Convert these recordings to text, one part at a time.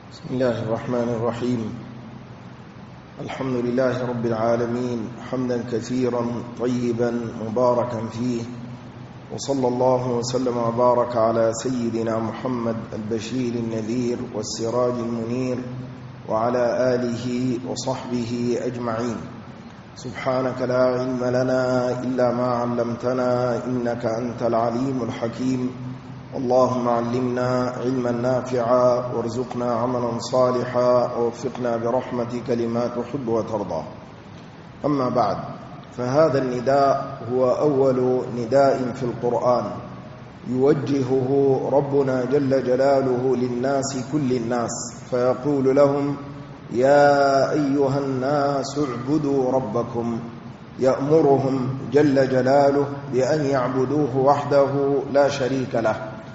بسم الله الرحمن الرحيم. الحمد لله رب العالمين حمدا كثيرا طيبا مباركا فيه، وصلى الله وسلم وبارك على سيدنا محمد البشير النذير والسراج المنير وعلى آله وصحبه أجمعين. سبحانك لا علم لنا إلا ما علمتنا إنك أنت العليم الحكيم. اللهم علمنا علما نافعا وارزقنا عملا صالحا ووفقنا برحمتك لما تحب وترضى. أما بعد، فهذا النداء هو أول نداء في القرآن يوجهه ربنا جل جلاله للناس كل الناس، فيقول لهم: يا أيها الناس اعبدوا ربكم. يأمرهم جل جلاله بأن يعبدوه وحده لا شريك له،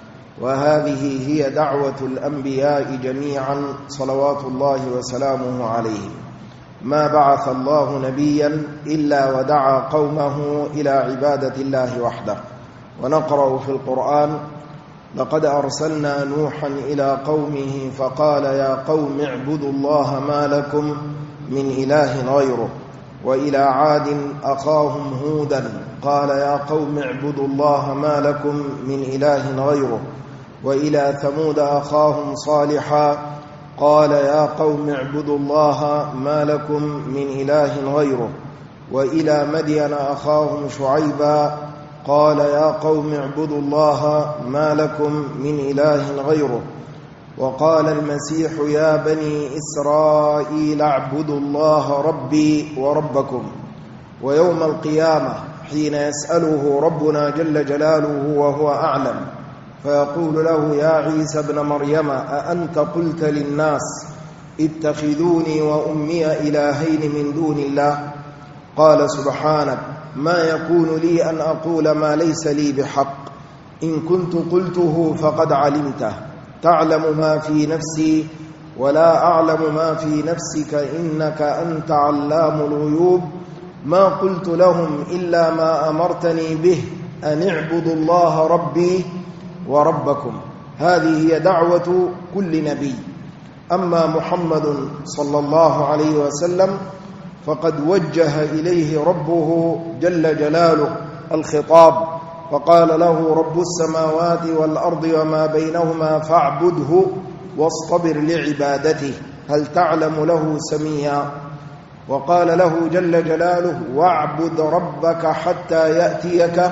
وهذه هي دعوة الأنبياء جميعا صلوات الله وسلامه عليهم. ما بعث الله نبيا إلا ودعا قومه إلى عبادة الله وحده. ونقرأ في القرآن: لقد أرسلنا نوحا إلى قومه فقال يا قوم اعبدوا الله ما لكم من إله غيره. وإلى عاد أخاهم هودا قال يا قوم اعبدوا الله ما لكم من إله غيره. وإلى ثمود أخاهم صالحا قال يا قوم اعبدوا الله ما لكم من إله غيره. وإلى مدين أخاهم شعيبا قال يا قوم اعبدوا الله ما لكم من إله غيره. وقال المسيح يا بني إسرائيل اعبدوا الله ربي وربكم. ويوم القيامة حين يسأله ربنا جل جلاله وهو أعلم فيقول له يا عيسى ابن مريم أأنت قلت للناس اتخذوني وأمي إلهين من دون الله؟ قال سبحانك ما يكون لي أن أقول ما ليس لي بحق، إن كنت قلته فقد علمته، تعلم ما في نفسي ولا أعلم ما في نفسك إنك أنت علام الغيوب. ما قلت لهم إلا ما أمرتني به أن اعبدوا الله ربي وربكم. هذه هي دعوة كل نبي. أما محمد صلى الله عليه وسلم فقد وجه إليه ربه جل جلاله الخطاب، فقال له رب السماوات والأرض وما بينهما فاعبده واصطبر لعبادته هل تعلم له سميا. وقال له جل جلاله واعبد ربك حتى يأتيك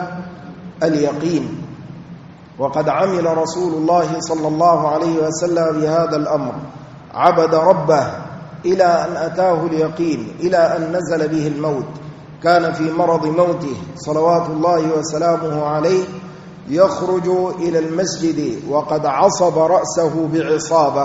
اليقين. وقد عمل رسول الله صلى الله عليه وسلم بهذا الأمر، عبد ربه إلى أن أتاه اليقين، إلى أن نزل به الموت. كان في مرض موته صلوات الله وسلامه عليه يخرج إلى المسجد وقد عصب رأسه بعصابة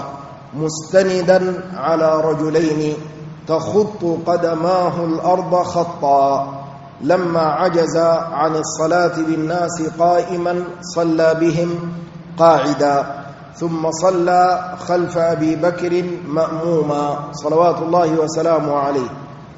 مستندا على رجلين تخط قدماه الأرض خطا. لما عجز عن الصلاة بالناس قائما صلى بهم قاعدا، ثم صلى خلف أبي بكر مأموما صلوات الله وسلامه عليه،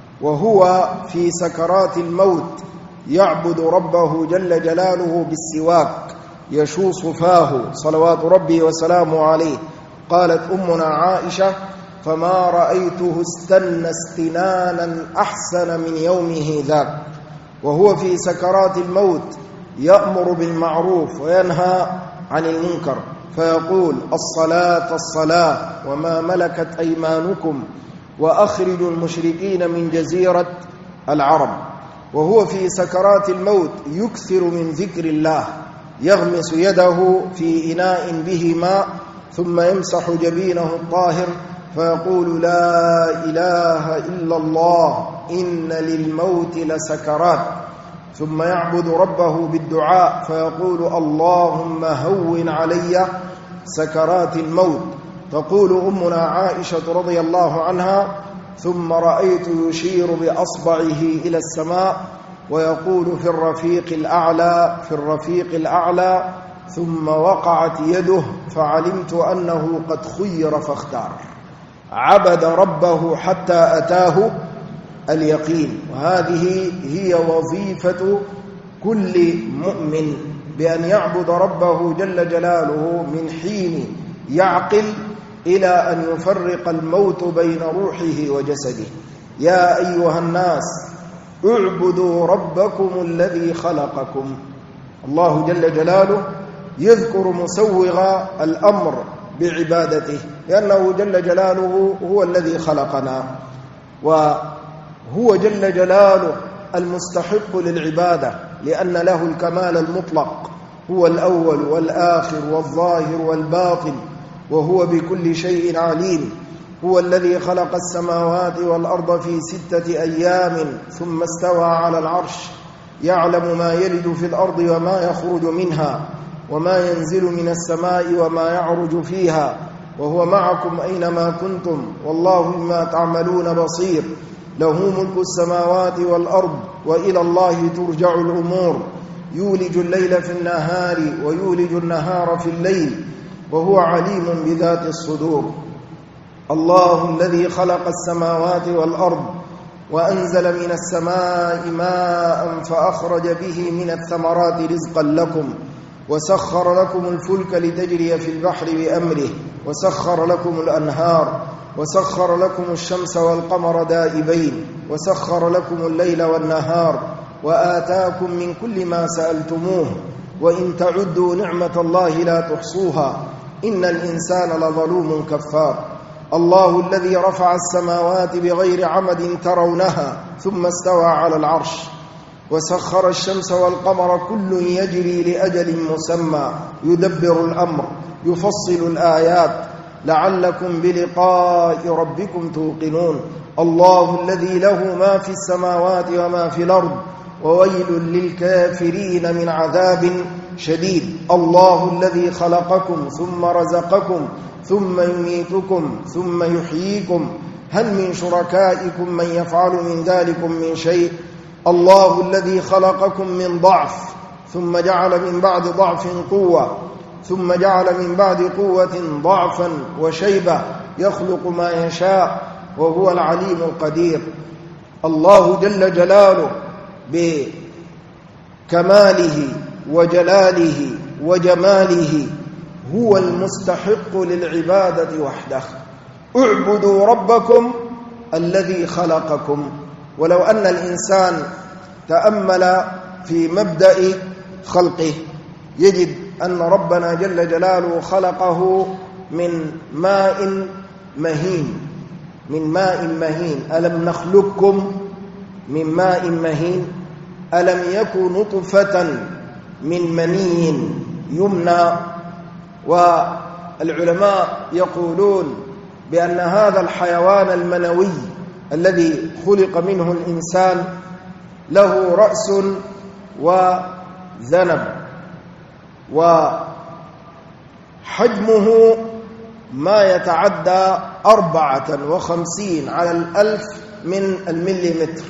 وهو في سكرات الموت يعبد ربه جل جلاله بالسواك يشوص فاه صلوات ربي وسلامه عليه. قالت أمنا عائشة فما رأيته استنى استنانا أحسن من يومه ذاك. وهو في سكرات الموت يأمر بالمعروف وينهى عن المنكر، فيقول الصلاة الصلاة وما ملكت أيمانكم وأخرجوا المشركين من جزيرة العرب. وهو في سكرات الموت يكثر من ذكر الله، يغمس يده في إناء به ماء ثم يمسح جبينه الطاهر فيقول لا إله إلا الله إن للموت لسكرات، ثم يعبد ربه بالدعاء فيقول اللهم هون علي سكرات الموت. تقول أمنا عائشة رضي الله عنها ثم رأيت يشير بأصبعه إلى السماء ويقول في الرفيق الأعلى في الرفيق الأعلى، ثم وقعت يده فعلمت أنه قد خير فاختار. عبد ربه حتى أتاه اليقين. وهذه هي وظيفة كل مؤمن، بأن يعبد ربه جل جلاله من حين يعقل إلى أن يفرق الموت بين روحه وجسده. يا أيها الناس اعبدوا ربكم الذي خلقكم. الله جل جلاله يذكر مسوغ الأمر بعبادته، لأنه جل جلاله هو الذي خلقنا، وهو جل جلاله المستحق للعبادة، لأن له الكمال المطلق، هو الأول والآخر والظاهر والباطن، وهو بكل شيء عليم. هو الذي خلق السماوات والأرض في 6 أيام ثم استوى على العرش، يعلم ما يلج في الأرض وما يخرج منها وما ينزل من السماء وما يعرج فيها، وهو معكم أينما كنتم والله بما تعملون بصير. له ملك السماوات والأرض وإلى الله ترجع الأمور. يولج الليل في النهار ويولج النهار في الليل وهو عليم بذات الصدور. الله الذي خلق السماوات والأرض وأنزل من السماء ماء فأخرج به من الثمرات رزقا لكم، وسخر لكم الفلك لتجري في البحر بأمره، وسخر لكم الأنهار، وسخر لكم الشمس والقمر دائبين، وسخر لكم الليل والنهار، وآتاكم من كل ما سألتموه، وإن تعدوا نعمة الله لا تحصوها، إن الإنسان لظلوم كفار. الله الذي رفع السماوات بغير عمد ترونها ثم استوى على العرش، وسخر الشمس والقمر كل يجري لأجل مسمى، يدبر الأمر يفصل الآيات لعلكم بلقاء ربكم توقنون. الله الذي له ما في السماوات وما في الأرض وويل للكافرين من عذاب شديد. الله الذي خلقكم ثم رزقكم ثم يميتكم ثم يحييكم، هل من شركائكم من يفعل من ذلكم من شيء؟ الله الذي خلقكم من ضعف ثم جعل من بعد ضعف قوة ثم جعل من بعد قوة ضعفا وشيبة، يخلق ما يشاء وهو العليم القدير. الله جل جلاله بكماله وجلاله وجماله هو المستحق للعبادة وحده. اعبدوا ربكم الذي خلقكم. ولو أن الإنسان تأمل في مبدأ خلقه يجد أن ربنا جل جلاله خلقه من ماء مهين، من ماء مهين. ألم نخلقكم من ماء مهين؟ ألم يكن نطفة من مني يمنى؟ والعلماء يقولون بأن هذا الحيوان المنوي الذي خلق منه الإنسان له رأس وذنب، وحجمه ما يتعدى 54 على 1000 من المليمتر.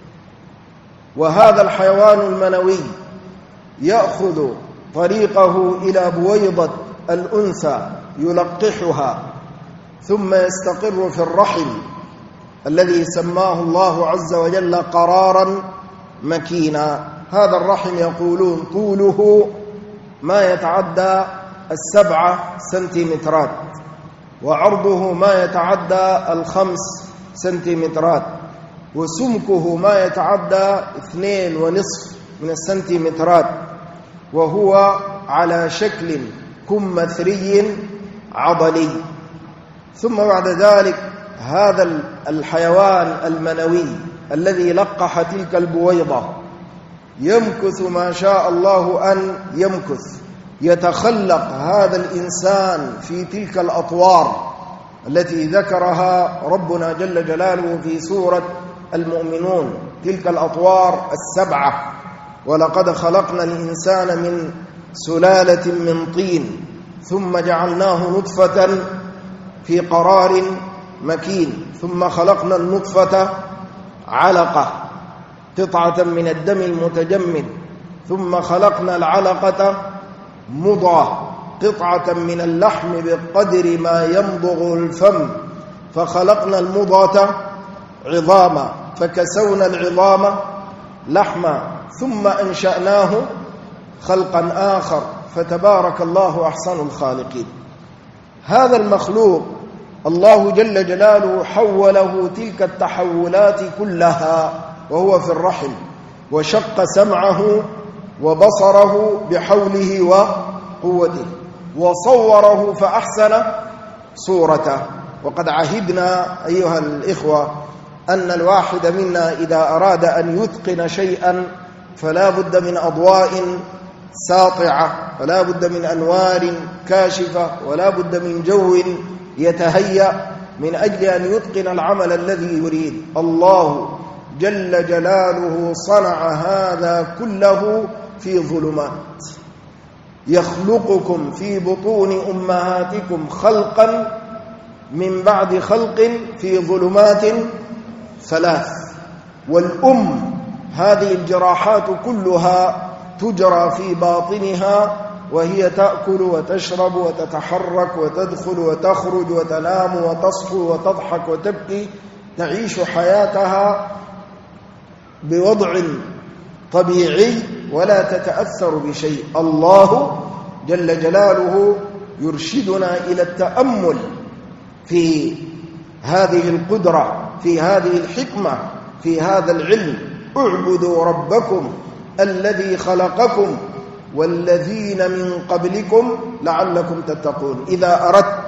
وهذا الحيوان المنوي يأخذ طريقه إلى بويضة الأنثى يلقحها ثم يستقر في الرحم الذي سماه الله عز وجل قرارا مكينا. هذا الرحم يقولون طوله ما يتعدى 7 سنتيمترات، وعرضه ما يتعدى 5 سنتيمترات، وسمكه ما يتعدى 2.5 من السنتيمترات، وهو على شكل كمثري عضلي. ثم بعد ذلك هذا الحيوان المنوي الذي لقح تلك البويضة يمكث ما شاء الله أن يمكث، يتخلق هذا الإنسان في تلك الأطوار التي ذكرها ربنا جل جلاله في سورة المؤمنون، تلك الأطوار 7. ولقد خلقنا الإنسان من سلالة من طين ثم جعلناه نطفة في قرار مكين، ثم خلقنا النطفة علقة قطعة من الدم المتجمد، ثم خلقنا العلقة مضغة قطعة من اللحم بقدر ما يمضغ الفم، فخلقنا المضغة عظاما فكسونا العظام لحما، ثم أنشأناه خلقا آخر، فتبارك الله أحسن الخالقين. هذا المخلوق الله جل جلاله حوله تلك التحولات كلها وهو في الرحم، وشق سمعه وبصره بحوله وقوته، وصوره فأحسن صورته. وقد عهدنا أيها الإخوة أن الواحد منا إذا أراد أن يتقن شيئا فلا بد من أضواء ساطعة، ولا بد من أنوار كاشفة، ولا بد من جو يتهيأ من أجل أن يتقن العمل الذي يريد. الله جل جلاله صنع هذا كله في ظلمات، يخلقكم في بطون أمهاتكم خلقا من بعد خلق في ظلمات ثلاث. والأم هذه الجراحات كلها تجرى في باطنها، وهي تأكل وتشرب وتتحرك وتدخل وتخرج وتنام وتصحو وتضحك وتبكي، تعيش حياتها بوضع طبيعي ولا تتأثر بشيء. الله جل جلاله يرشدنا إلى التأمل في هذه القدرة، في هذه الحكمة، في هذا العلم. اعبدوا ربكم الذي خلقكم والذين من قبلكم لعلكم تتقون. إذا أردت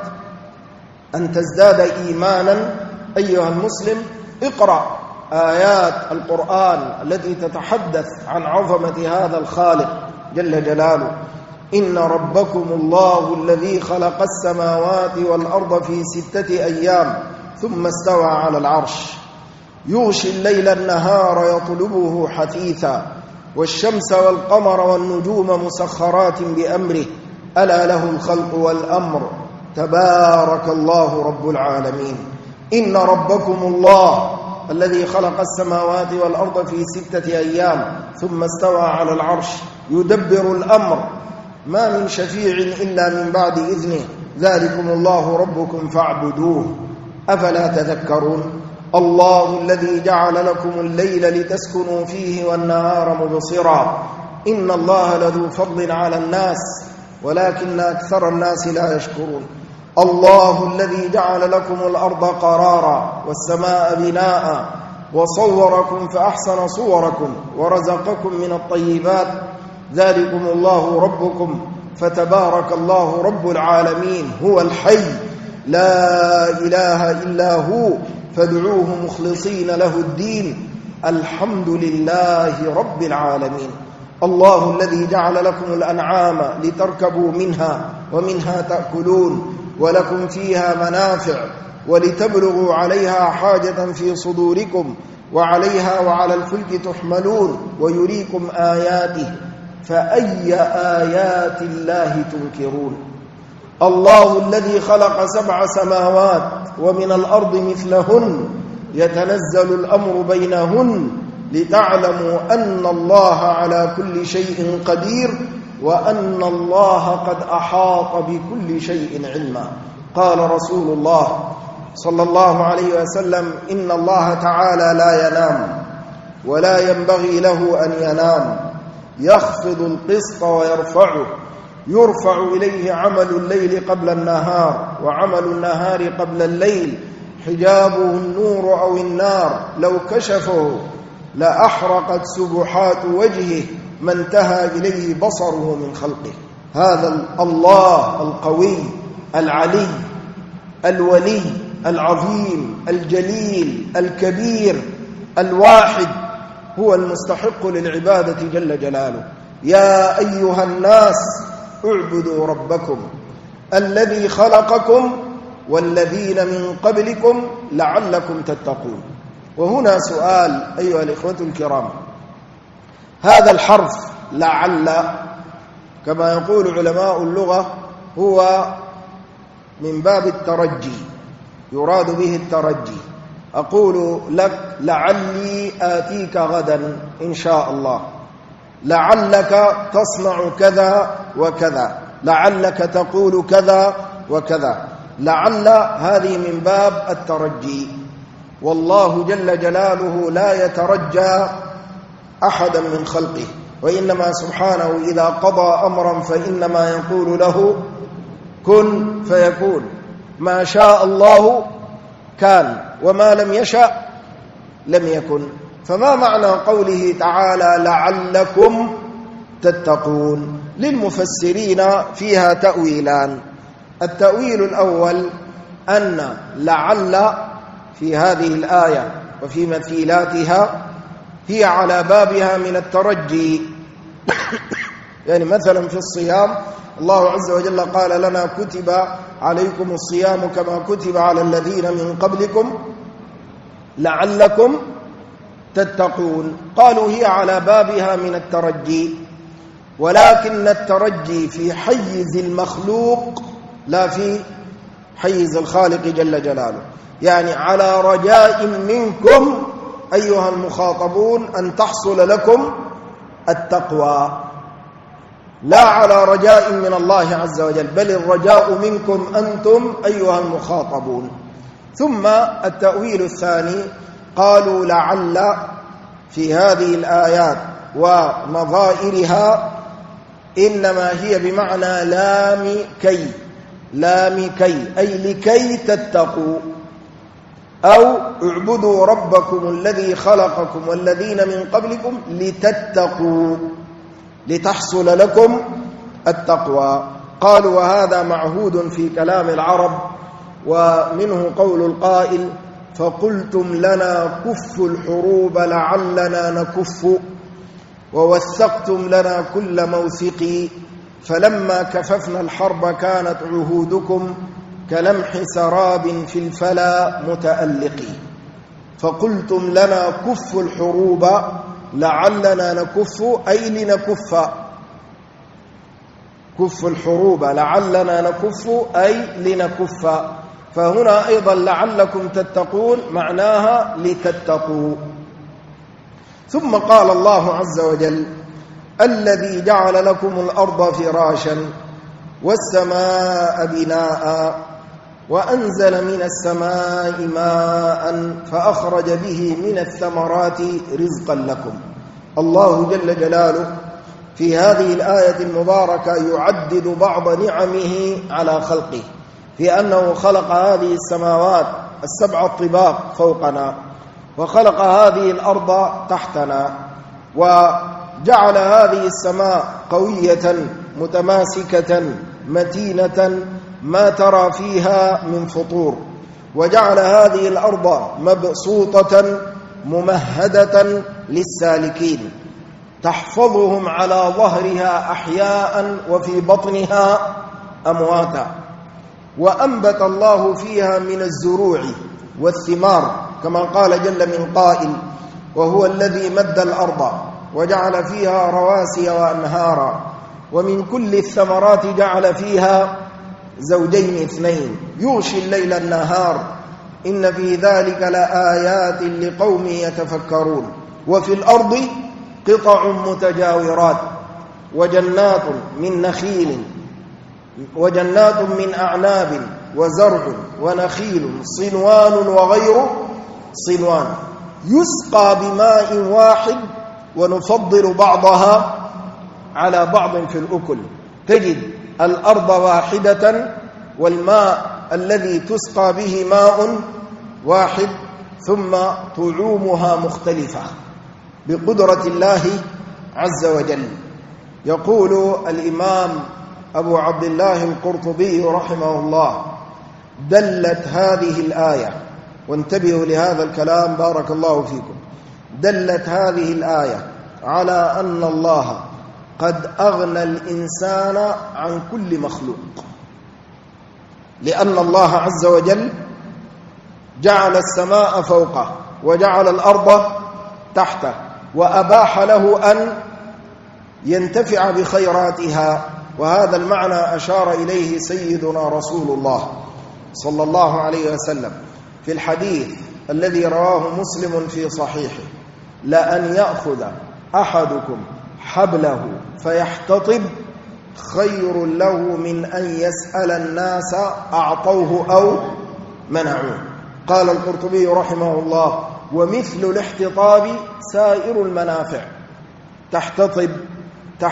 أن تزداد إيمانا أيها المسلم اقرأ آيات القرآن التي تتحدث عن عظمة هذا الخالق جل جلاله. إن ربكم الله الذي خلق السماوات والأرض في 6 أيام ثم استوى على العرش يغشي الليل النهار يطلبه حثيثا والشمس والقمر والنجوم مسخرات بأمره ألا له الخلق والأمر تبارك الله رب العالمين. إن ربكم الله الذي خلق السماوات والأرض في 6 أيام ثم استوى على العرش يدبر الأمر ما من شفيع إلا من بعد إذنه ذلكم الله ربكم فاعبدوه أفلا تذكرون. الله الذي جعل لكم الليل لتسكنوا فيه والنهار مبصرا إن الله لذو فضل على الناس ولكن أكثر الناس لا يشكرون. الله الذي جعل لكم الأرض قرارا والسماء بناء وصوركم فأحسن صوركم ورزقكم من الطيبات ذلكم الله ربكم فتبارك الله رب العالمين هو الحي لا إله إلا هو فادعوه مخلصين له الدين الحمد لله رب العالمين. الله الذي جعل لكم الأنعام لتركبوا منها ومنها تأكلون ولكم فيها منافع ولتبلغوا عليها حاجة في صدوركم وعليها وعلى الفلك تحملون ويريكم آياته فأي آيات الله تنكرون. الله الذي خلق 7 سماوات ومن الأرض مثلهن يتنزل الأمر بينهن لتعلموا أن الله على كل شيء قدير وأن الله قد أحاط بكل شيء علما. قال رسول الله صلى الله عليه وسلم إن الله تعالى لا ينام ولا ينبغي له أن ينام يخفض القسط ويرفعه يرفع إليه عمل الليل قبل النهار وعمل النهار قبل الليل حجابه النور أو النار لو كشفه لأحرقت سبحات وجهه ما انتهى إليه بصره من خلقه. هذا الله القوي العلي الولي العظيم الجليل الكبير الواحد هو المستحق للعبادة جل جلاله. يا أيها الناس اعبدوا ربكم الذي خلقكم والذين من قبلكم لعلكم تتقون. وهنا سؤال أيها الإخوة الكرام، هذا الحرف لعل كما يقول علماء اللغة هو من باب الترجي، يراد به الترجي. أقول لك لعلي آتيك غدا إن شاء الله، لعلك تصنع كذا وكذا، لعلك تقول كذا وكذا. لعل هذه من باب الترجي، والله جل جلاله لا يترجى أحدا من خلقه، وإنما سبحانه إذا قضى أمرا فإنما يقول له كن فيكون. ما شاء الله كان وما لم يشأ لم يكن. فما معنى قوله تعالى لعلكم تتقون؟ للمفسرين فيها تأويلان. التأويل الأول أن لعل في هذه الآية وفي مثيلاتها هي على بابها من الترجي. يعني مثلا في الصيام الله عز وجل قال لنا كتب عليكم الصيام كما كتب على الذين من قبلكم لعلكم تتقون. قالوا هي على بابها من الترجي، ولكن الترجي في حيز المخلوق لا في حيز الخالق جل جلاله. يعني على رجاء منكم أيها المخاطبون أن تحصل لكم التقوى، لا على رجاء من الله عز وجل، بل الرجاء منكم أنتم أيها المخاطبون. ثم التأويل الثاني قالوا لعل في هذه الآيات ونظائرها إنما هي بمعنى لام كي أي لكي تتقوا، أو اعبدوا ربكم الذي خلقكم والذين من قبلكم لتتقوا، لتحصل لكم التقوى. قالوا وهذا معهود في كلام العرب، ومنه قول القائل فقلتم لنا كفوا الحروب لعلنا نكف، ووثقتم لنا كل موثق، فلما كففنا الحرب كانت عهودكم كلمح سراب في الفلا متألق. فقلتم لنا كفوا الحروب لعلنا نكف أي لنكف، كف الحروب لعلنا نكف أي لنكف. فهنا أيضا لعلكم تتقون معناها لتتقوا. ثم قال الله عز وجل الذي جعل لكم الأرض فراشا والسماء بناء وأنزل من السماء ماء فأخرج به من الثمرات رزقا لكم. الله جل جلاله في هذه الآية المباركة يعدد بعض نعمه على خلقه، في أنه خلق هذه السماوات السبع الطباق فوقنا، وخلق هذه الأرض تحتنا، وجعل هذه السماء قوية متماسكة متينة ما ترى فيها من فطور، وجعل هذه الأرض مبسوطة ممهدة للسالكين تحفظهم على ظهرها أحياء وفي بطنها أمواتا. وأنبت الله فيها من الزروع والثمار كما قال جل من قائل وهو الذي مد الأرض وجعل فيها رواسي وأنهارا ومن كل الثمرات جعل فيها زوجين اثنين يغشي الليل النهار إن في ذلك لآيات لقوم يتفكرون. وفي الأرض قطع متجاورات وجنات من نخيل وجنات من أعناب وزرع ونخيل صنوان وغير صنوان يسقى بماء واحد ونفضل بعضها على بعض في الأكل. تجد الأرض واحدة والماء الذي تسقى به ماء واحد، ثم طعومها مختلفة بقدرة الله عز وجل. يقول الإمام أبو عبد الله القرطبي رحمه الله دلت هذه الآية، وانتبهوا لهذا الكلام بارك الله فيكم، دلت هذه الآية على أن الله قد أغنى الإنسان عن كل مخلوق، لأن الله عز وجل جعل السماء فوقه وجعل الأرض تحته وأباح له أن ينتفع بخيراتها. وهذا المعنى أشار إليه سيدنا رسول الله صلى الله عليه وسلم في الحديث الذي رواه مسلم في صحيحه: لأن يأخذ أحدكم حبله فيحتطب خير له من أن يسأل الناس أعطوه أو منعوه. قال القرطبي رحمه الله: ومثل الاحتطاب سائر المنافع، تحتطب،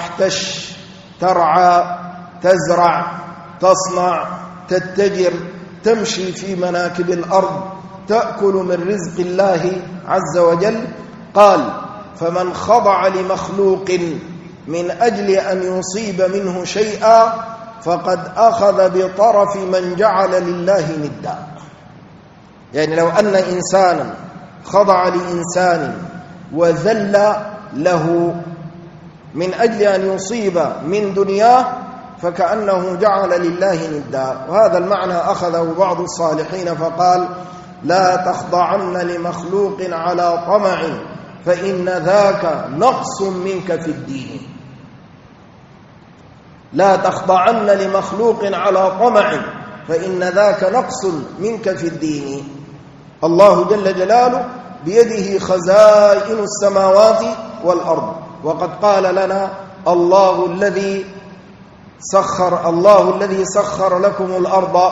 تحتش، ترعى، تزرع، تصنع، تتجر، تمشي في مناكب الأرض تأكل من رزق الله عز وجل. قال: فمن خضع لمخلوق من أجل أن يصيب منه شيئا فقد أخذ بطرف من جعل لله ندا. يعني لو أن إنسانا خضع لإنسان وذل له من أجل أن يصيب من دنياه فكأنه جعل لله ندا. وهذا المعنى أخذه بعض الصالحين فقال: لا تخضعن لمخلوق على طمع فإن ذاك نقص منك في الدين. لا تخضعن لمخلوق على طمع فإن ذاك نقص منك في الدين. الله جل جلاله بيده خزائن السماوات والأرض، وقد قال لنا: الله الذي سخر لكم الأرض.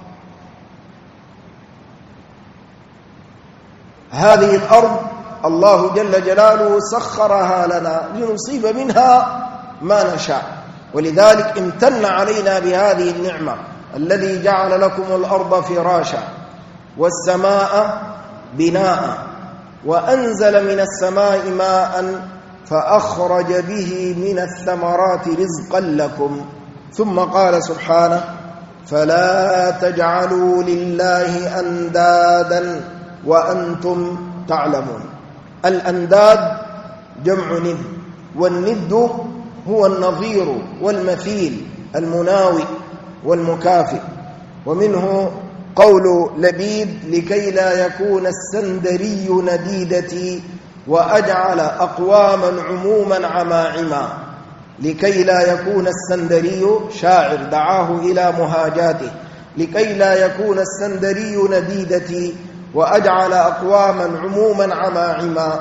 هذه الأرض الله جل جلاله سخرها لنا لنصيب منها ما نشاء، ولذلك امتن علينا بهذه النعمة: الذي جعل لكم الأرض فراشا والسماء بناء وأنزل من السماء ماء فأخرج به من الثمرات رزقا لكم. ثم قال سبحانه: فلا تجعلوا لله أندادا وأنتم تعلمون. الأنداد جمع ند، والند هو النظير والمثيل المناوي والمكافئ. ومنه قول لبيد: لكي لا يكون السندري نديدتي وأجعل أقواما عموما عماعما. لكي لا يكون السندري، شاعر دعاه إلى مهاجاته: لكي لا يكون السندري نديدتي وأجعل أقواما عموما عماعما.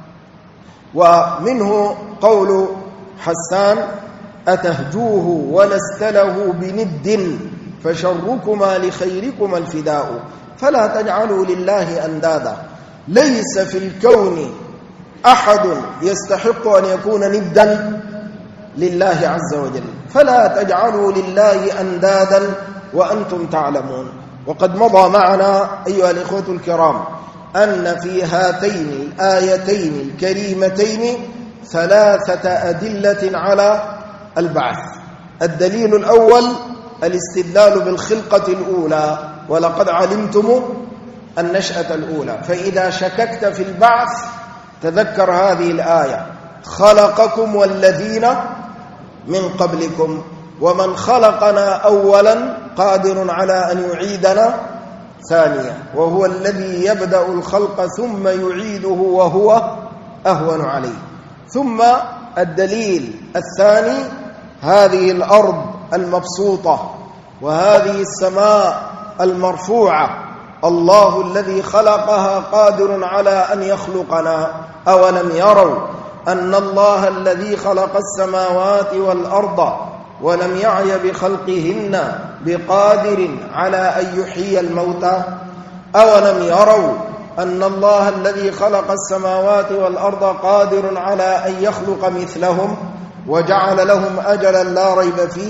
ومنه قول حسان: أتهجوه ولست له بند فشركما لخيركما الفداء. فلا تجعلوا لله أندادا. ليس في الكون أحد يستحق أن يكون ندا لله عز وجل، فلا تجعلوا لله أندادا وأنتم تعلمون. وقد مضى معنا أيها الإخوة الكرام أن في هاتين الآيتين الكريمتين 3 أدلة على البعث. الدليل الأول الاستدلال بالخلقة الأولى: ولقد علمتم النشأة الأولى. فإذا شككت في البعث تذكر هذه الآية: خلقكم والذين من قبلكم، ومن خلقنا أولا قادر على أن يعيدنا ثانيا، وهو الذي يبدأ الخلق ثم يعيده وهو أهون عليه. ثم الدليل الثاني: هذه الأرض المبسوطة وهذه السماء المرفوعة الله الذي خلقها قادر على أن يخلقنا. أولم يروا أن الله الذي خلق السماوات والأرض ولم يعي بخلقهن بقادر على أن يحيي الموتى؟ أولم يروا أن الله الذي خلق السماوات والأرض قادر على أن يخلق مثلهم وجعل لهم أجلا لا ريب فيه؟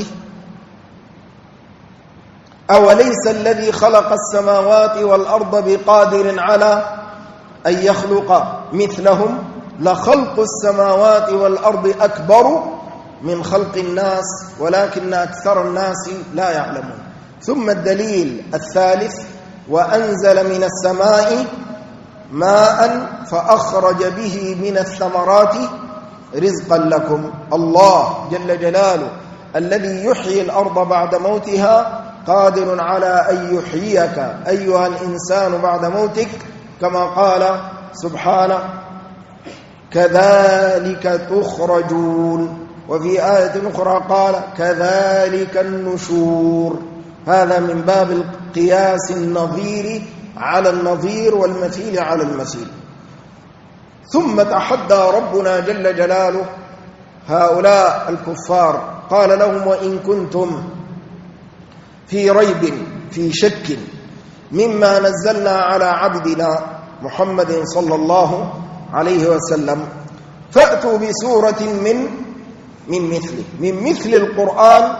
أوليس الذي خلق السماوات والأرض بقادر على أن يخلق مثلهم؟ لخلق السماوات والأرض أكبر من خلق الناس ولكن أكثر الناس لا يعلمون. ثم الدليل الثالث: وأنزل من السماء ماء فأخرج به من الثمرات رزقا لكم. الله جل جلاله الذي يحيي الأرض بعد موتها قادر على أن يحييك أيها الإنسان بعد موتك، كما قال سبحانه: كذلك تخرجون. وفي آية أخرى قال: كذلك النشور. هذا من باب القياس النظير على النظير والمثيل على المثيل. ثم تحدى ربنا جل جلاله هؤلاء الكفار، قال لهم: وإن كنتم في ريب في شك مما نزلنا على عبدنا محمد صلى الله عليه وسلم فأتوا بسورة من مثله، من مثل القرآن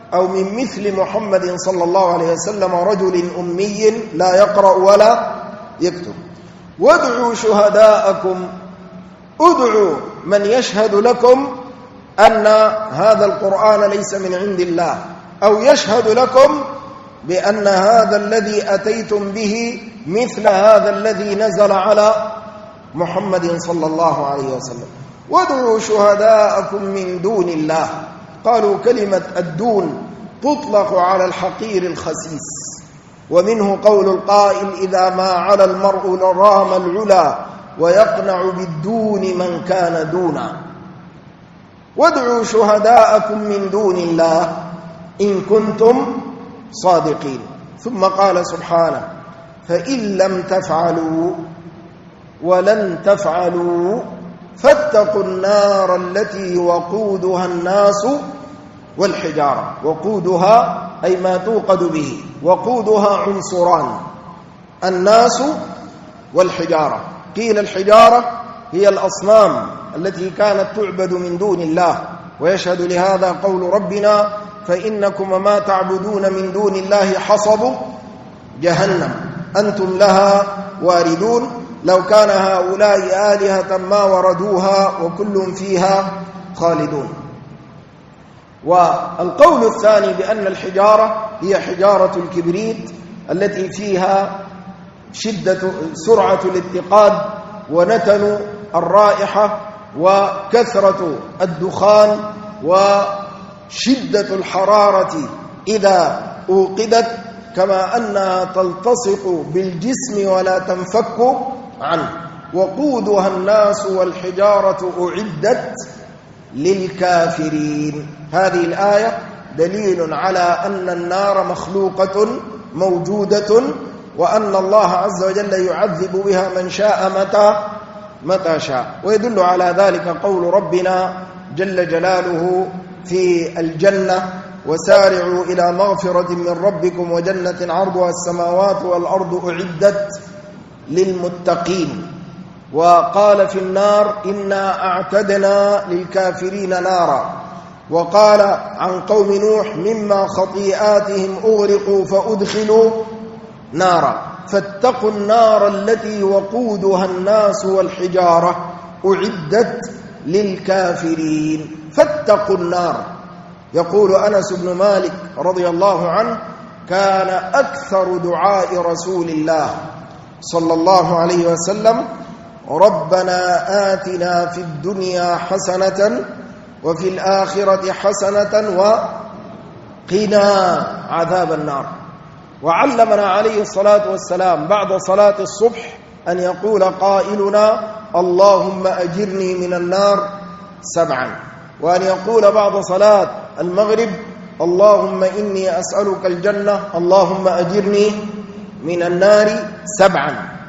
أو من مثل محمد صلى الله عليه وسلم رجل أمي لا يقرأ ولا يكتب. وادعوا شهداءكم، ادعوا من يشهد لكم أن هذا القرآن ليس من عند الله، أو يشهد لكم بأن هذا الذي أتيتم به مثل هذا الذي نزل على محمد صلى الله عليه وسلم. وادعوا شهداءكم من دون الله. قالوا كلمة الدون تطلق على الحقير الخسيس، ومنه قول القائل إذا ما على المرء رام العلا ويقنع بالدون من كان دونا. وادعوا شهداءكم من دون الله إن كنتم صادقين. ثم قال سبحانه فإن لم تفعلوا ولن تفعلوا فاتقوا النار التي وقودها الناس والحجارة. وقودها أي ما توقد به، وقودها عنصران الناس والحجارة. قيل الحجارة هي الأصنام التي كانت تعبد من دون الله، ويشهد لهذا قول ربنا فإنكم وما تعبدون من دون الله حصب جهنم أنتم لها واردون لو كان هؤلاء آلهة ما وردوها وكل فيها خالدون. والقول الثاني بأن الحجارة هي حجارة الكبريت التي فيها شدة سرعة الاتقاد ونتن الرائحة وكثرة الدخان وشدة الحرارة إذا أوقدت، كما أنها تلتصق بالجسم ولا تنفك عنه. وقودها الناس والحجارة أعدت للكافرين. هذه الآية دليل على أن النار مخلوقة موجودة، وأن الله عز وجل يعذب بها من شاء متى شاء. ويدل على ذلك قول ربنا جل جلاله في الجنة وسارعوا إلى مغفرة من ربكم وجنة عرضها السماوات والأرض أعدت للمتقين. وقال في النار إنا أعتدنا للكافرين نارا. وقال عن قوم نوح مما خطيئاتهم أغرقوا فأدخلوا نارا. فاتقوا النار التي وقودها الناس والحجارة أعدت للكافرين. فاتقوا النار. يقول أنس بن مالك رضي الله عنه كان أكثر دعاء رسول الله صلى الله عليه وسلم ربنا آتنا في الدنيا حسنة وفي الآخرة حسنة وقنا عذاب النار. وعلمنا عليه الصلاة والسلام بعد صلاة الصبح أن يقول قائلنا اللهم أجرني من النار 7، وأن يقول بعد صلاة المغرب اللهم إني أسألك الجنة اللهم أجرني من النار 7.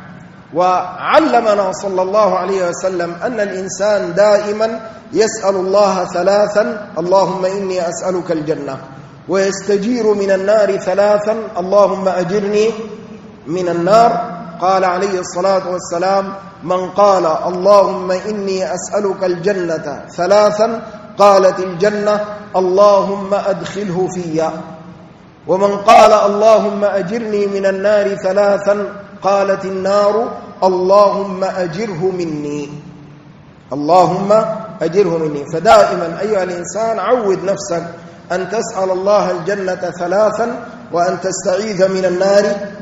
وعلمنا صلى الله عليه وسلم أن الإنسان دائما يسأل الله 3 اللهم إني أسألك الجنة، ويستجير من النار 3 اللهم أجرني من النار. قال عليه الصلاة والسلام من قال اللهم إني أسألك الجنة 3 قالت الجنة اللهم أدخله فيا. ومن قال اللهم أجرني من النار 3 قالت النار اللهم أجره مني، اللهم أجره مني. فدائما أيها الإنسان عود نفسك أن تسأل الله الجنة 3 وأن تستعيذ من النار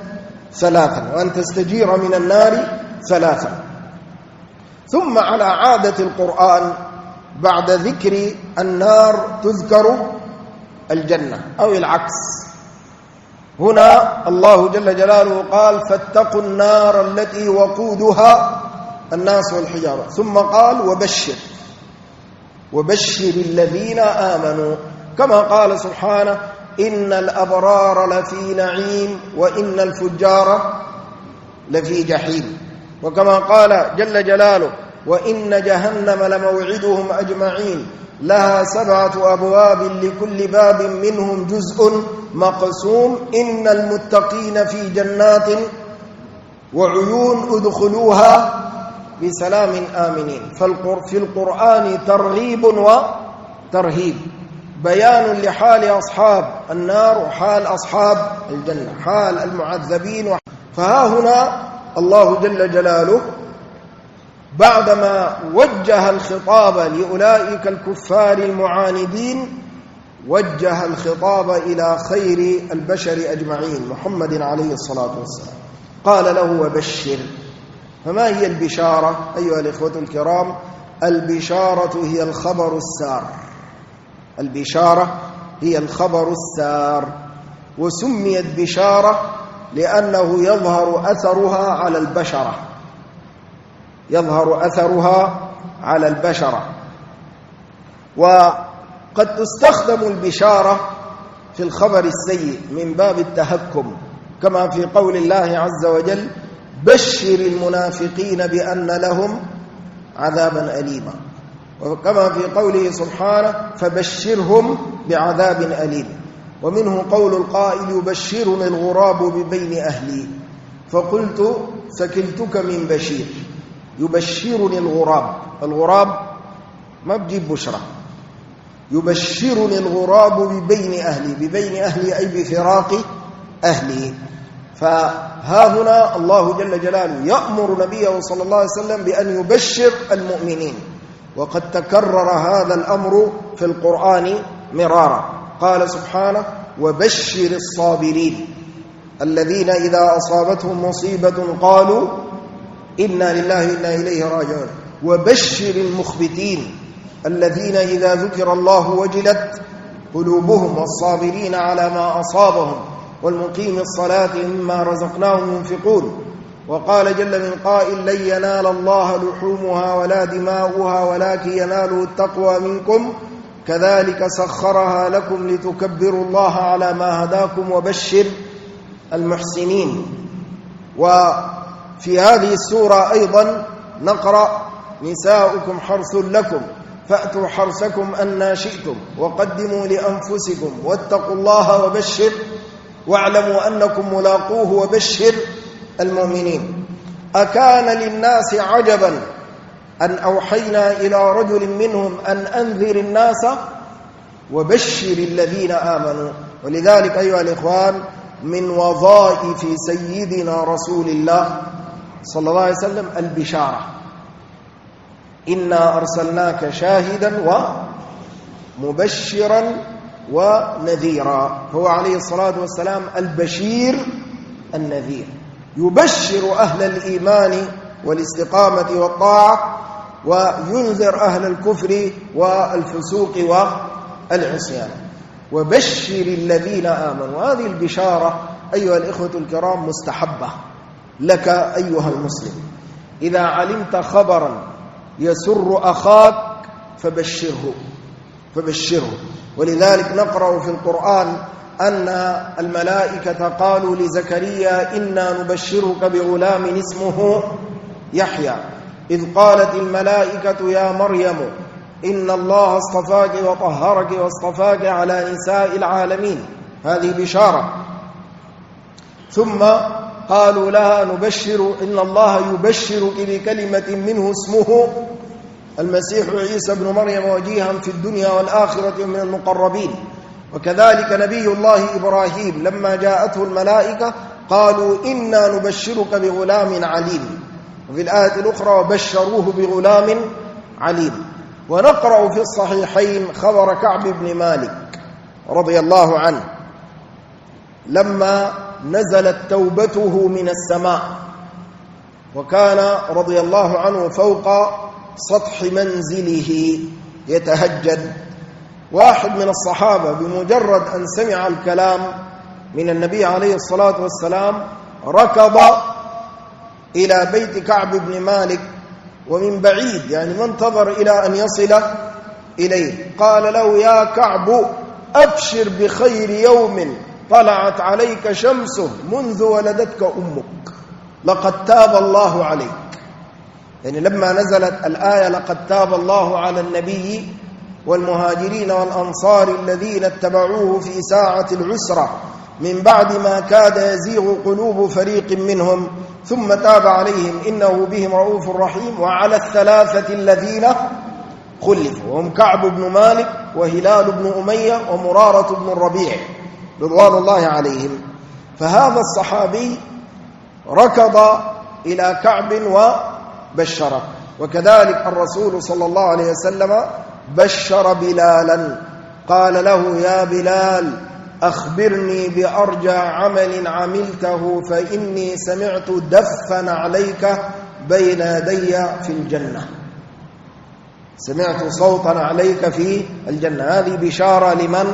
3 وأن تستجير من النار 3. ثم على عادة القرآن بعد ذكر النار تذكر الجنة أو العكس. هنا الله جل جلاله قال فاتقوا النار التي وقودها الناس والحجارة، ثم قال وبشر الذين آمنوا، كما قال سبحانه إن الأبرار لفي نعيم وإن الفجار لفي جحيم. وكما قال جل جلاله وإن جهنم لموعدهم أجمعين لها 7 أبواب لكل باب منهم جزء مقسوم إن المتقين في جنات وعيون ادخلوها بسلام آمنين. في القرآن ترغيب وترهيب. بيان لحال أصحاب النار وحال أصحاب الجنة، حال المعذبين. فها هنا الله جل جلاله بعدما وجه الخطاب لأولئك الكفار المعاندين وجه الخطاب إلى خير البشر أجمعين محمد عليه الصلاة والسلام، قال له وبشر. فما هي البشارة أيها الإخوة الكرام؟ البشارة هي الخبر السار، البشارة هي الخبر السار، وسميت بشارة لأنه يظهر أثرها على البشرة، يظهر أثرها على البشرة. وقد تستخدم البشارة في الخبر السيء من باب التهكم، كما في قول الله عز وجل بشر المنافقين بأن لهم عذابا أليما، وكما في قوله سبحانه فبشرهم بعذاب أليم. ومنه قول القائل يبشرني الغراب ببين أهلي فقلت سكلتك من بشير. يبشرني الغراب، الغراب ما بجيب بشرة، يبشرني الغراب ببين أهلي، ببين أهلي أي بفراق أهلي. فها هنا الله جل جلاله يأمر نبيه صلى الله عليه وسلم بأن يبشر المؤمنين، وقد تكرر هذا الأمر في القرآن مرارا. قال سبحانه وبشر الصابرين الذين إذا أصابتهم مصيبة قالوا إنا لله وإنا إليه راجعون. وبشر المخبتين الذين إذا ذكر الله وجلت قلوبهم والصابرين على ما أصابهم والمقيم الصلاة مما رزقناهم ينفقون. وقال جل من قائل لن ينال الله لحومها ولا دماؤها ولكن يناله التقوى منكم كذلك سخرها لكم لتكبروا الله على ما هداكم وبشر المحسنين. وفي هذه السورة أيضا نقرأ نساؤكم حرث لكم فأتوا حرثكم أن شئتم وقدموا لأنفسكم واتقوا الله وبشر واعلموا أنكم ملاقوه وبشر المؤمنين. أكان للناس عجبا أن أوحينا إلى رجل منهم أن أنذر الناس وبشر الذين آمنوا. ولذلك أيها الإخوان من وظائف سيدنا رسول الله صلى الله عليه وسلم البشارة، إنا أرسلناك شاهدا ومبشرا ونذيرا. فهو عليه الصلاة والسلام البشير النذير، يبشر أهل الإيمان والاستقامة والطاعة وينذر أهل الكفر والفسوق والعصيان. وبشر الذين آمنوا. هذه البشارة أيها الإخوة الكرام مستحبة لك أيها المسلم. إذا علمت خبرا يسر أخاك فبشره. ولذلك نقرأ في القرآن أن الملائكة قالوا لزكريا إنا نبشرك بغلام اسمه يحيى إذ قالت الملائكة يا مريم إن الله اصطفاك وطهرك واصطفاك على نساء العالمين. هذه بشارة. ثم قالوا لها نبشر إن الله يبشرك بكلمة منه اسمه المسيح عيسى بن مريم وجيها في الدنيا والآخرة من المقربين. وكذلك نبي الله إبراهيم لما جاءته الملائكة قالوا إنا نبشرك بغلام عليم، وفي الآية الأخرى وبشروه بغلام عليم. ونقرأ في الصحيحين خبر كعب بن مالك رضي الله عنه لما نزلت توبته من السماء، وكان رضي الله عنه فوق سطح منزله يتهجد. واحد من الصحابة بمجرد أن سمع الكلام من النبي عليه الصلاة والسلام ركض إلى بيت كعب بن مالك ومن بعيد، يعني ما انتظر إلى أن يصل إليه. قال له يا كعب أبشر بخير يوم طلعت عليك شمسه منذ ولدتك أمك، لقد تاب الله عليك. يعني لما نزلت الآية لقد تاب الله على النبي والمهاجرين والأنصار الذين اتبعوه في ساعة العسرة من بعد ما كاد يزيغ قلوب فريق منهم ثم تاب عليهم إنه بهم رؤوف رحيم. وعلى الثلاثة الذين خلف، وهم كعب بن مالك وهلال بن أمية ومرارة بن الربيع رضوان الله عليهم. فهذا الصحابي ركض إلى كعب وبشره، وكذلك الرسول صلى الله عليه وسلم بشر بلالا، قال له: يا بلال أخبرني بأرجى عمل عملته فإني سمعت دفا عليك بين يدي في الجنة، سمعت صوتا عليك في الجنة. هذه بشارة لمن؟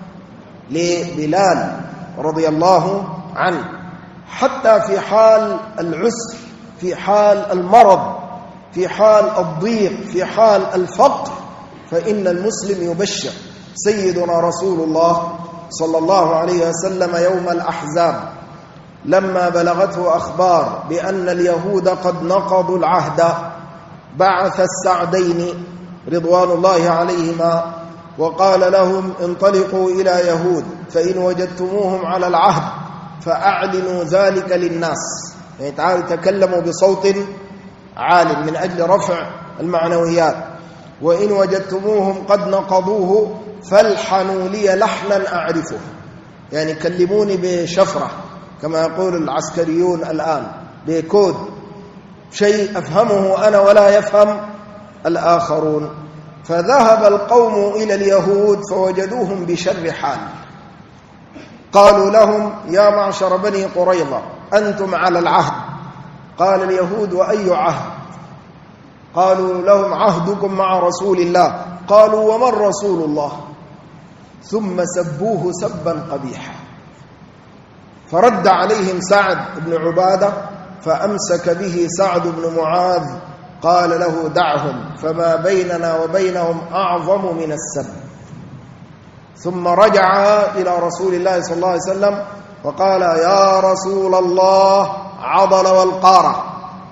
لبلال رضي الله عنه. حتى في حال العسر، في حال المرض، في حال الضيق، في حال الفقر، فإن المسلم يبشر. سيدنا رسول الله صلى الله عليه وسلم يوم الأحزاب لما بلغته أخبار بأن اليهود قد نقضوا العهد بعث السعدين رضوان الله عليهما وقال لهم: انطلقوا إلى يهود فإن وجدتموهم على العهد فأعلنوا ذلك للناس، يعني تعالوا تكلموا بصوت عال من أجل رفع المعنويات، وإن وجدتموهم قد نقضوه فالحنوا لي لحنا أعرفه، يعني كلموني بشفرة كما يقول العسكريون الآن، بكود، شيء أفهمه أنا ولا يفهم الآخرون. فذهب القوم إلى اليهود فوجدوهم بشر حال، قالوا لهم: يا معشر بني قريظة أنتم على العهد. قال اليهود: وأي عهد؟ قالوا لهم: عهدكم مع رسول الله. قالوا: ومن رسول الله؟ ثم سبوه سبا قبيحا، فرد عليهم سعد بن عبادة فأمسك به سعد بن معاذ قال له: دعهم فما بيننا وبينهم أعظم من السب. ثم رجع إلى رسول الله صلى الله عليه وسلم وقال: يا رسول الله عضل والقارة.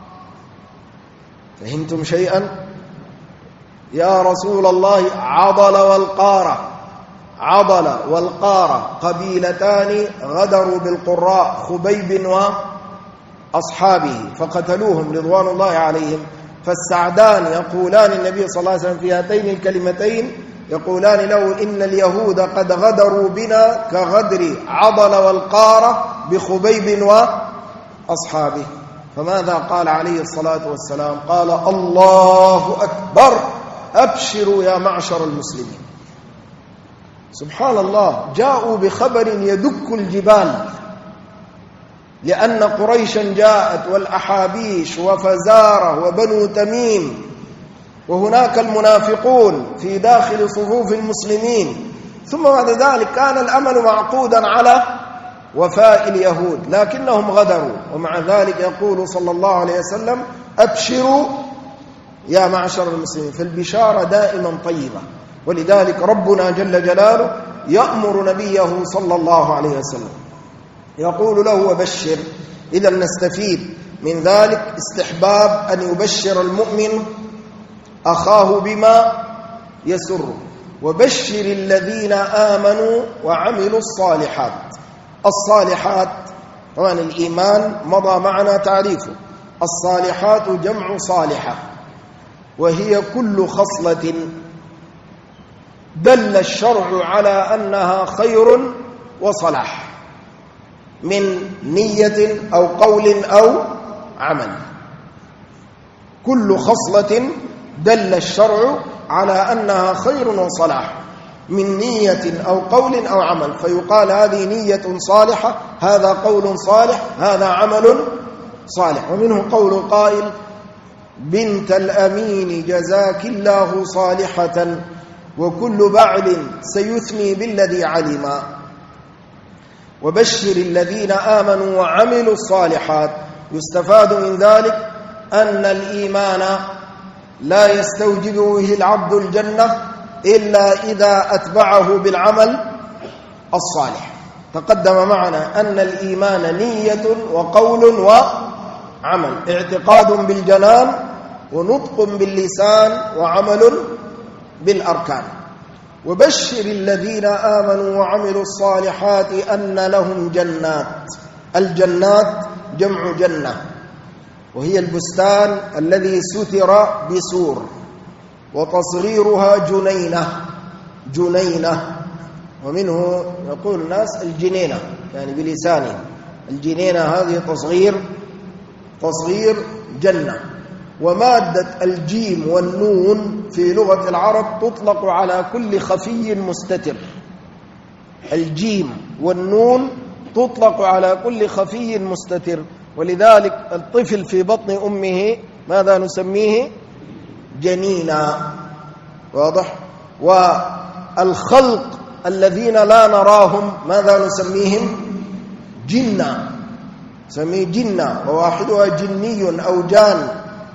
فهمتم شيئا؟ يا رسول الله عضل والقارة. عضل والقارة قبيلتان غدروا بالقراء خبيب وأصحابه فقتلوهم رضوان الله عليهم. فالسعدان يقولان النبي صلى الله عليه وسلم في هاتين الكلمتين، يقولان له: إن اليهود قد غدروا بنا كغدر عضل والقارة بخبيب وأصحابه. فماذا قال عليه الصلاة والسلام؟ قال: الله أكبر، أبشروا يا معشر المسلمين. سبحان الله، جاءوا بخبر يدك الجبال، لأن قريشا جاءت والأحابيش وفزارة وبنو تميم، وهناك المنافقون في داخل صفوف المسلمين. ثم بعد ذلك كان الأمل معقودا على وفاء اليهود، لكنهم غدروا، ومع ذلك يقول صلى الله عليه وسلم: أبشروا يا معشر المسلمين. فالبشارة دائما طيبة، ولذلك ربنا جل جلاله يأمر نبيه صلى الله عليه وسلم، يقول له: وبشر. إذا نستفيد من ذلك استحباب أن يبشر المؤمن أخاه بما يسره. وبشر الذين آمنوا وعملوا الصالحات. الصالحات طبعا الإيمان مضى معنا تعريفه، الصالحات جمع صالحة، وهي كل خصلة دل الشرع على أنها خير وصلاح من نية أو قول أو عمل. كل خصلة دل الشرع على أنها خير وصلاح من نية أو قول أو عمل، فيقال هذه نية صالحة، هذا قول صالح، هذا عمل صالح. ومنه قول القائل: بنت الأمين جزاك الله صالحة وكل بعل سيثني بالذي علما. وبشر الذين آمنوا وعملوا الصالحات. يستفاد من ذلك أن الإيمان لا يستوجب به العبد الجنة إلا إذا أتبعه بالعمل الصالح. تقدم معنا أن الإيمان نية وقول وعمل، اعتقاد بالجنان ونطق باللسان وعمل بالأركان. وبشر الذين آمنوا وعملوا الصالحات أن لهم جنات. الجنات جمع جنة، وهي البستان الذي ستر بسور، وتصغيرها جنينة، ومنه يقول الناس الجنينة يعني بلسانه، الجنينة هذه تصغير جنة. ومادة الجيم والنون في لغة العرب تطلق على كل خفي مستتر. الجيم والنون تطلق على كل خفي مستتر، ولذلك الطفل في بطن أمه ماذا نسميه؟ جنينا. واضح؟ والخلق الذين لا نراهم ماذا نسميهم؟ جنة، نسميه جنة، وواحدها جني أو جان.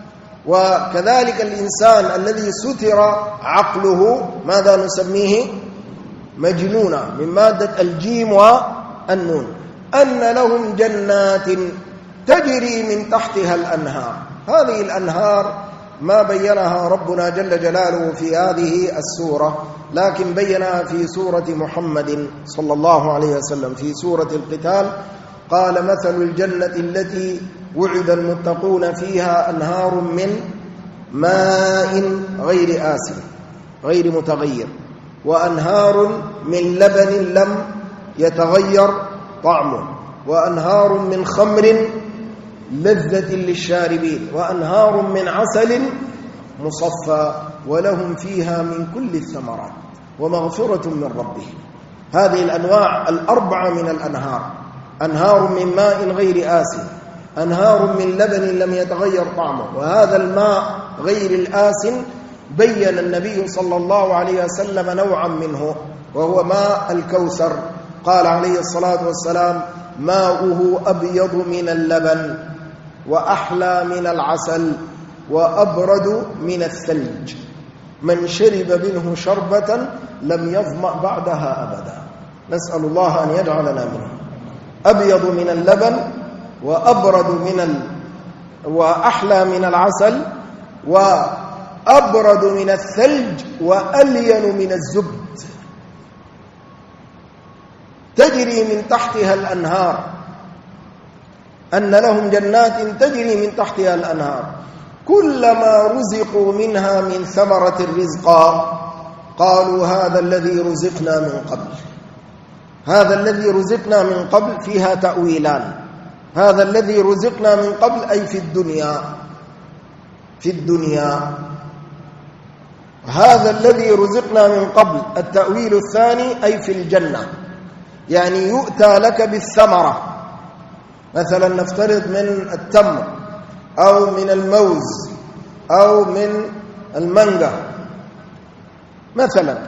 وكذلك الإنسان الذي ستر عقله ماذا نسميه؟ مجنونا، من مادة الجيم والنون. أن لهم جنات تجري من تحتها الأنهار. هذه الأنهار ما بينها ربنا جل جلاله في هذه السورة، لكن بينها في سورة محمد صلى الله عليه وسلم في سورة القتال. قال مثل الجنة التي وعد المتقون فيها أنهار من ماء غير آسن غير متغير، وأنهار من لبن لم يتغير طعمه، وأنهار من خمر لذة للشاربين، وأنهار من عسل مصفى، ولهم فيها من كل الثمرات ومغفرة من ربهم. هذه الأنواع الأربعة من الأنهار: أنهار من ماء غير آسن، أنهار من لبن لم يتغير طعمه. وهذا الماء غير الآسن بين النبي صلى الله عليه وسلم نوعا منه، وهو ماء الكوثر. قال عليه الصلاة والسلام: ماؤه أبيض من اللبن وأحلى من العسل وأبرد من الثلج، من شرب منه شربة لم يظمأ بعدها أبدا. نسأل الله أن يجعلنا منه. أبيض من اللبن وأبرد وأحلى من العسل وأبرد من الثلج وألين من الزبد، تجري من تحتها الأنهار. أن لهم جنات تجري من تحتها الأنهار كلما رزقوا منها من ثمرة الرزقا قالوا هذا الذي رزقنا من قبل. هذا الذي رزقنا من قبل فيها تأويلان. هذا الذي رزقنا من قبل أي في الدنيا. هذا الذي رزقنا من قبل التأويل الثاني أي في الجنة، يعني يؤتى لك بالثمرة، مثلا نفترض من التمر أو من الموز أو من المانجا مثلا،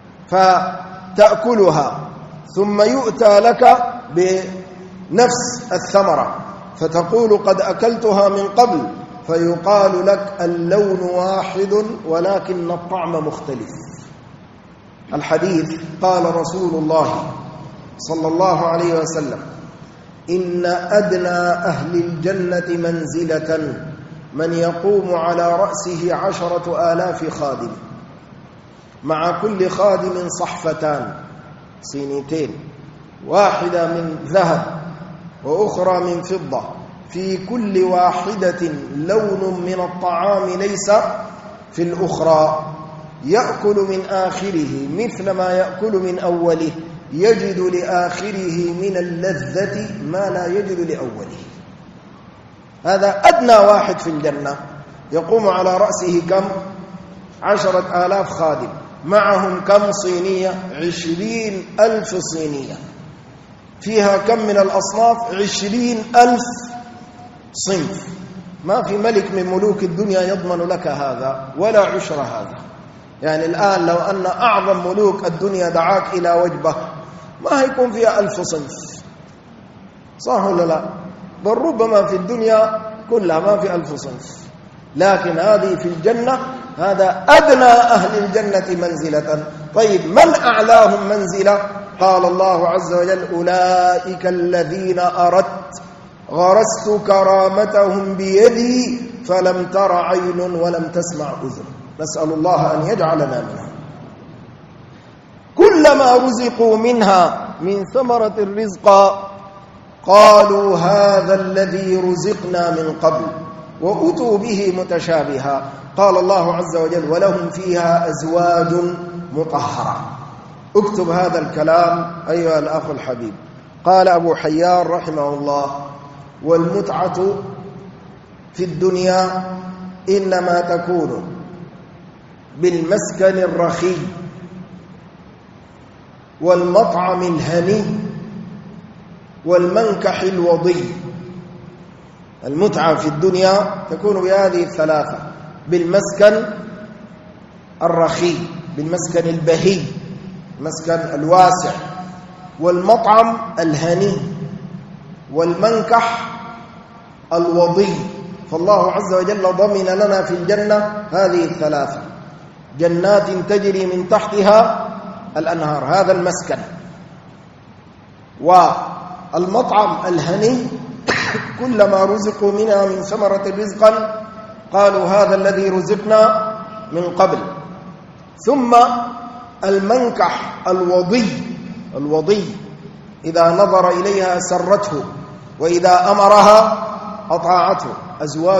فتأكلها ثم يؤتى لك بنفس الثمرة فتقول قد أكلتها من قبل، فيقال لك اللون واحد ولكن الطعم مختلف. الحديث قال رسول الله صلى الله عليه وسلم: إن أدنى أهل الجنة منزلة من يقوم على رأسه 10,000 خادم، مع كل خادم صحفتان صينيتين، واحدة من ذهب وأخرى من فضة، في كل واحدة لون من الطعام ليس في الأخرى، يأكل من آخره مثل ما يأكل من أوله، يجد لآخره من اللذة ما لا يجد لأوله. هذا أدنى واحد في الجنة، يقوم على رأسه كم؟ 10,000 خادم، معهم كم صينية؟ 20,000 صينية، فيها كم من الأصناف؟ 20,000 صنف. ما في ملك من ملوك الدنيا يضمن لك هذا ولا عشر هذا. يعني الآن لو أن أعظم ملوك الدنيا دعاك إلى وجبة ما هيكون فيها 1000 صنف، صح ولا لا؟ بل ربما في الدنيا كلها ما في 1000 صنف، لكن هذه في الجنة هذا أدنى أهل الجنة منزلة. طيب من أعلاهم منزلة؟ قال الله عز وجل: أولئك الذين أردت غرست كرامتهم بيدي فلم تر عين ولم تسمع أذن. نسأل الله أن يجعلنا منهم. كلما رزقوا منها من ثمرة الرزق قالوا هذا الذي رزقنا من قبل. وأتوا به متشابها. قال الله عز وجل ولهم فيها أزواج مطهرة. اكتب هذا الكلام أيها الأخ الحبيب. قال أبو حيان رحمه الله والمتعة في الدنيا إنما تكون بالمسكن الرخي والمطعم الهني والمنكح الوضي. المتعة في الدنيا تكون بهذه الثلاثة: بالمسكن الرخي، بالمسكن البهي، المسكن الواسع، والمطعم الهني، والمنكح الوضي. فالله عز وجل ضمن لنا في الجنة هذه الثلاثة: جنات تجري من تحتها الأنهار، هذا المسكن، والمطعم الهني كلما رزقوا منها من ثمرة رزقا قالوا هذا الذي رزقنا من قبل. ثم المنكح الوضي إذا نظر إليها سرته وإذا أمرها أطاعته. أزواج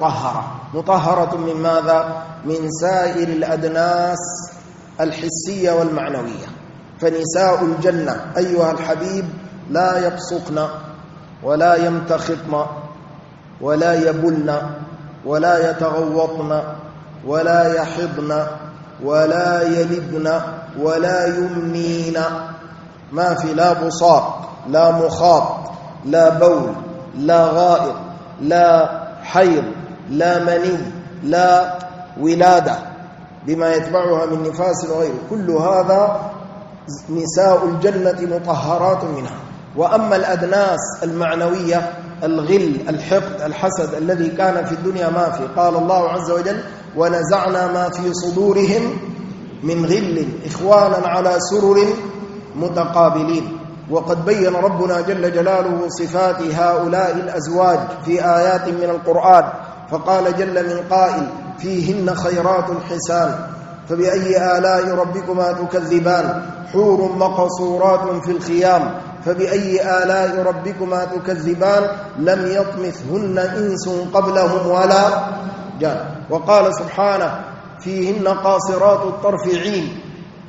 مطهرة من ماذا؟ من سائر الأدناس الحسية والمعنوية. فنساء الجنة أيها الحبيب لا يبصقن ولا يمتخطن ولا يبلن ولا يتغوطن ولا يحضن ولا يلدن ولا يمنين. ما في لا بصاق، لا مخاط، لا بول، لا غائط، لا حيض، لا مني، لا ولادة بما يتبعها من نفاس وغيره. كل هذا نساء الجنة مطهرات منها. وأما الأدناس المعنوية الغل، الحقد، الحسد الذي كان في الدنيا ما في. قال الله عز وجل ونزعنا ما في صدورهم من غل إخوانا على سرر متقابلين. وقد بين ربنا جل جلاله صفات هؤلاء الأزواج في آيات من القرآن، فقال جل من قائل فيهن خيرات حسان فبأي آلاء ربكما تكذبان حور مقصورات في الخيام فبأي آلاء ربكما تكذبان لم يطمثهن إنس قبلهم ولا جان. وقال سبحانه فيهن قاصرات الطرف عين،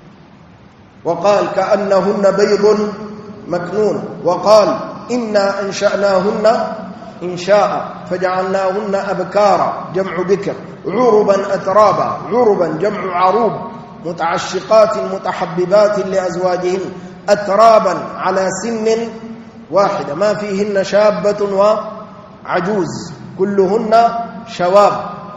وقال كأنهن بيض مكنون، وقال إنا أنشأناهن إنشاء فجعلناهن أبكارا جمع بكر عربا أترابا، عربا جمع عروب، متعشقات متحببات لأزواجهن أترابا على سن واحدة ما فيهن شابة وعجوز كلهن شواب.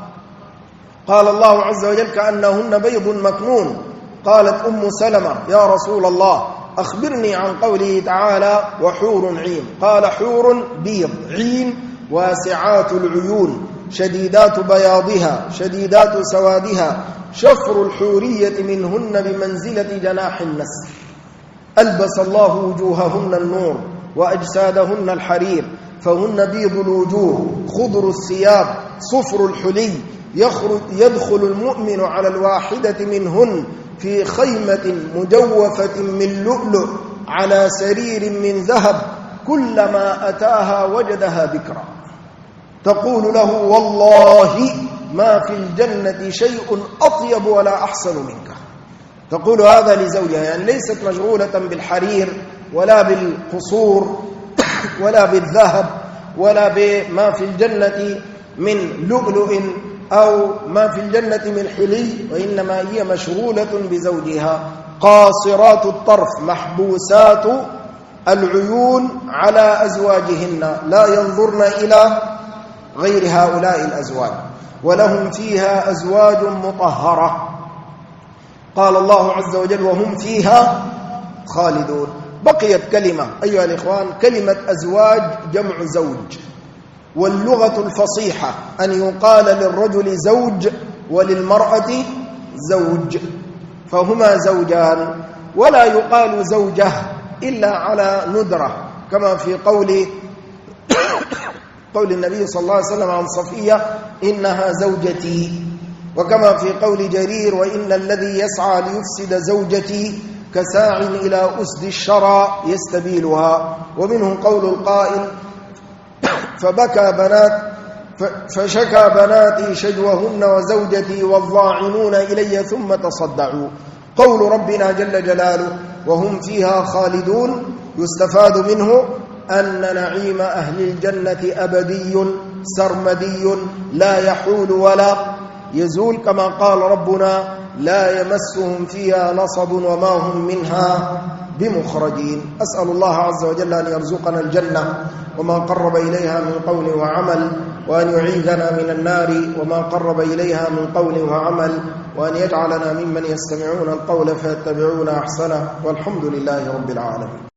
قال الله عز وجل كأنهن بيض مكنون. قالت أم سلمة يا رسول الله أخبرني عن قوله تعالى وحور عين. قال حور بيض عين واسعات العيون شديدات بياضها شديدات سوادها شفر الحورية منهن بمنزلة جناح النسر. ألبس الله وجوههن النور وأجسادهن الحرير فهن بيض الوجوه خضر الثياب صفر الحلي. يدخل المؤمن على الواحدة منهن في خيمة مجوفة من لؤلؤ على سرير من ذهب كلما أتاها وجدها بكرا تقول له والله ما في الجنة شيء أطيب ولا أحسن منك. تقول هذا لزوجها، يعني ليست مشغولة بالحرير ولا بالقصور ولا بالذهب ولا بما في الجنة من لؤلؤ أو ما في الجنة من حلي، وإنما هي مشغولة بزوجها. قاصرات الطرف محبوسات العيون على أزواجهن لا ينظرن إلى غير هؤلاء الأزواج. ولهم فيها أزواج مطهرة. قال الله عز وجل وهم فيها خالدون. بقيت كلمة أيها الإخوان، كلمة أزواج جمع زوج، واللغة الفصيحة أن يقال للرجل زوج وللمرأة زوج، فهما زوجان، ولا يقال زوجة إلا على ندرة كما في قول النبي صلى الله عليه وسلم عن صفية إنها زوجتي، وكما في قول جرير وإن الذي يسعى ليفسد زوجتي كساع إلى أسد الشرى يستبيلها. ومنهم قول القائل فشكى بناتي شجوهن وزوجتي والضاعنون إلي ثم تصدعوا. قول ربنا جل جلاله وهم فيها خالدون يستفاد منه أن نعيم أهل الجنة أبدي سرمدي لا يحول ولا يزول، كما قال ربنا لا يمسهم فيها نصب وما هم منها بمخرجين. أسأل الله عز وجل أن يرزقنا الجنة وما قرب إليها من قول وعمل، وأن يعيذنا من النار وما قرب إليها من قول وعمل، وأن يجعلنا ممن يستمعون القول فيتبعون أحسنه، والحمد لله رب العالمين.